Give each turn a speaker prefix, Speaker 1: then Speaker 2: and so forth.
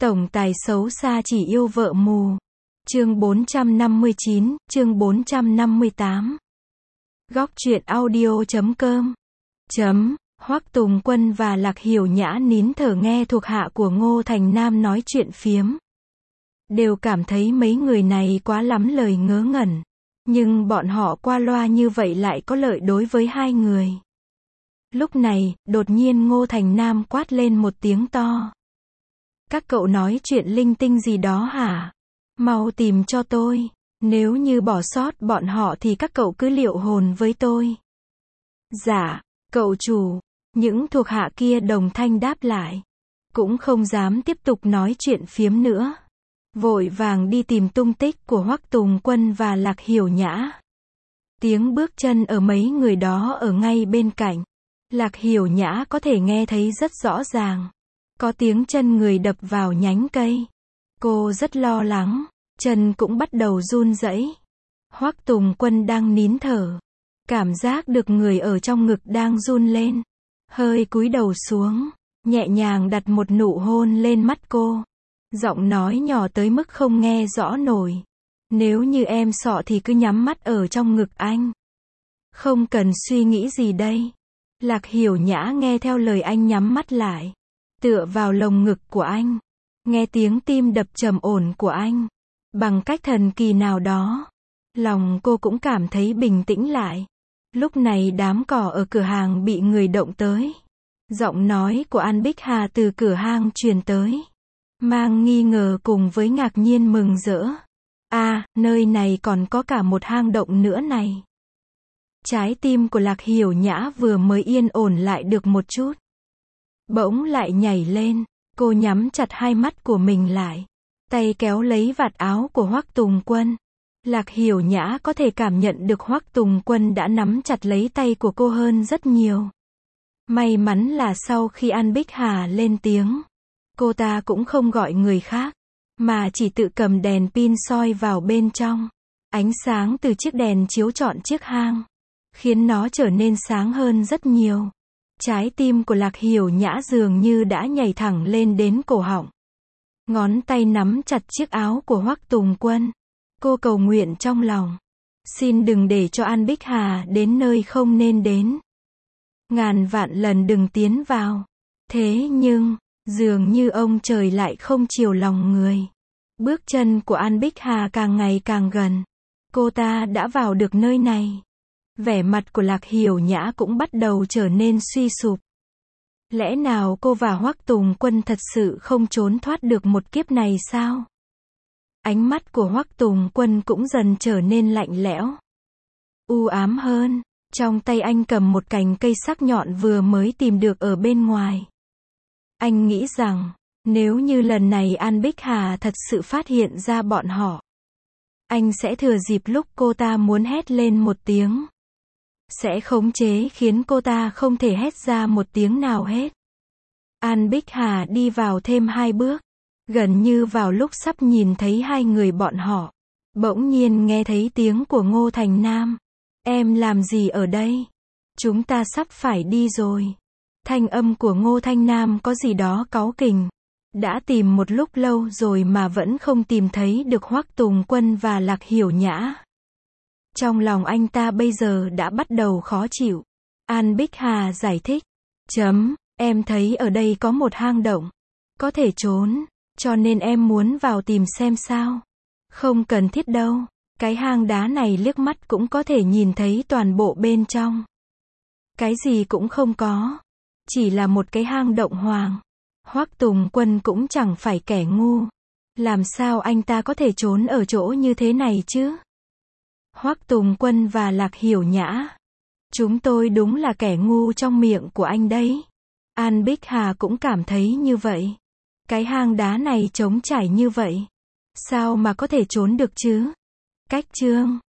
Speaker 1: Tổng tài xấu xa chỉ yêu vợ mù. Chương 459, chương 458. Góc truyện audio.com. Hoắc Tùng Quân và Lạc Hiểu Nhã nín thở nghe thuộc hạ của Ngô Thành Nam nói chuyện phiếm. Đều cảm thấy mấy người này quá lắm lời ngớ ngẩn. Nhưng bọn họ qua loa như vậy lại có lợi đối với hai người. Lúc này, đột nhiên Ngô Thành Nam quát lên một tiếng to. Các cậu nói chuyện linh tinh gì đó hả? Mau tìm cho tôi. Nếu như bỏ sót bọn họ thì các cậu cứ liệu hồn với tôi. Dạ, cậu chủ. Những thuộc hạ kia đồng thanh đáp lại. Cũng không dám tiếp tục nói chuyện phiếm nữa. Vội vàng đi tìm tung tích của Hoắc Tùng Quân và Lạc Hiểu Nhã. Tiếng bước chân ở mấy người đó ở ngay bên cạnh. Lạc Hiểu Nhã có thể nghe thấy rất rõ ràng. Có tiếng chân người đập vào nhánh cây. Cô rất lo lắng, chân cũng bắt đầu run rẩy. Hoắc Tùng Quân đang nín thở. Cảm giác được người ở trong ngực đang run lên. Hơi cúi đầu xuống, nhẹ nhàng đặt một nụ hôn lên mắt cô. Giọng nói nhỏ tới mức không nghe rõ nổi. Nếu như em sợ thì cứ nhắm mắt ở trong ngực anh. Không cần suy nghĩ gì đây. Lạc Hiểu Nhã nghe theo lời anh nhắm mắt lại. Tựa vào lồng ngực của anh. Nghe tiếng tim đập trầm ổn của anh. Bằng cách thần kỳ nào đó. Lòng cô cũng cảm thấy bình tĩnh lại. Lúc này đám cỏ ở cửa hàng bị người động tới. Giọng nói của An Bích Hà từ cửa hang truyền tới. Mang nghi ngờ cùng với ngạc nhiên mừng rỡ. À, nơi này còn có cả một hang động nữa này. Trái tim của Lạc Hiểu Nhã vừa mới yên ổn lại được một chút. Bỗng lại nhảy lên, cô nhắm chặt hai mắt của mình lại. Tay kéo lấy vạt áo của Hoắc Tùng Quân. Lạc Hiểu Nhã có thể cảm nhận được Hoắc Tùng Quân đã nắm chặt lấy tay của cô hơn rất nhiều. May mắn là sau khi An Bích Hà lên tiếng, cô ta cũng không gọi người khác, mà chỉ tự cầm đèn pin soi vào bên trong. Ánh sáng từ chiếc đèn chiếu trọn chiếc hang, khiến nó trở nên sáng hơn rất nhiều. Trái tim của Lạc Hiểu Nhã dường như đã nhảy thẳng lên đến cổ họng. Ngón tay nắm chặt chiếc áo của Hoắc Tùng Quân. Cô cầu nguyện trong lòng. Xin đừng để cho An Bích Hà đến nơi không nên đến. Ngàn vạn lần đừng tiến vào. Thế nhưng, dường như ông trời lại không chiều lòng người. Bước chân của An Bích Hà càng ngày càng gần. Cô ta đã vào được nơi này. Vẻ mặt của Lạc Hiểu Nhã cũng bắt đầu trở nên suy sụp. Lẽ nào cô và Hoắc Tùng Quân thật sự không trốn thoát được một kiếp này sao? Ánh mắt của Hoắc Tùng Quân cũng dần trở nên lạnh lẽo. U ám hơn. Trong tay anh cầm một cành cây sắc nhọn vừa mới tìm được ở bên ngoài. Anh nghĩ rằng, nếu như lần này An Bích Hà thật sự phát hiện ra bọn họ, anh sẽ thừa dịp lúc cô ta muốn hét lên một tiếng. Sẽ khống chế khiến cô ta không thể hét ra một tiếng nào hết. An Bích Hà đi vào thêm 2 bước. Gần như vào lúc sắp nhìn thấy hai người bọn họ. Bỗng nhiên nghe thấy tiếng của Ngô Thành Nam. Em làm gì ở đây? Chúng ta sắp phải đi rồi. Thanh âm của Ngô Thanh Nam có gì đó cáu kỉnh. Đã tìm một lúc lâu rồi mà vẫn không tìm thấy được Hoắc Tùng Quân và Lạc Hiểu Nhã. Trong lòng anh ta bây giờ đã bắt đầu khó chịu. An Bích Hà giải thích. Em thấy ở đây có một hang động. Có thể trốn. Cho nên em muốn vào tìm xem sao. Không cần thiết đâu. Cái hang đá này liếc mắt cũng có thể nhìn thấy toàn bộ bên trong. Cái gì cũng không có. Chỉ là một cái hang động hoang. Hoắc Tùng Quân cũng chẳng phải kẻ ngu. Làm sao anh ta có thể trốn ở chỗ như thế này chứ? Hoắc Tùng Quân và Lạc Hiểu Nhã. Chúng tôi đúng là kẻ ngu trong miệng của anh đấy. An Bích Hà cũng cảm thấy như vậy. Cái hang đá này trống trải như vậy. Sao mà có thể trốn được chứ? Cách chương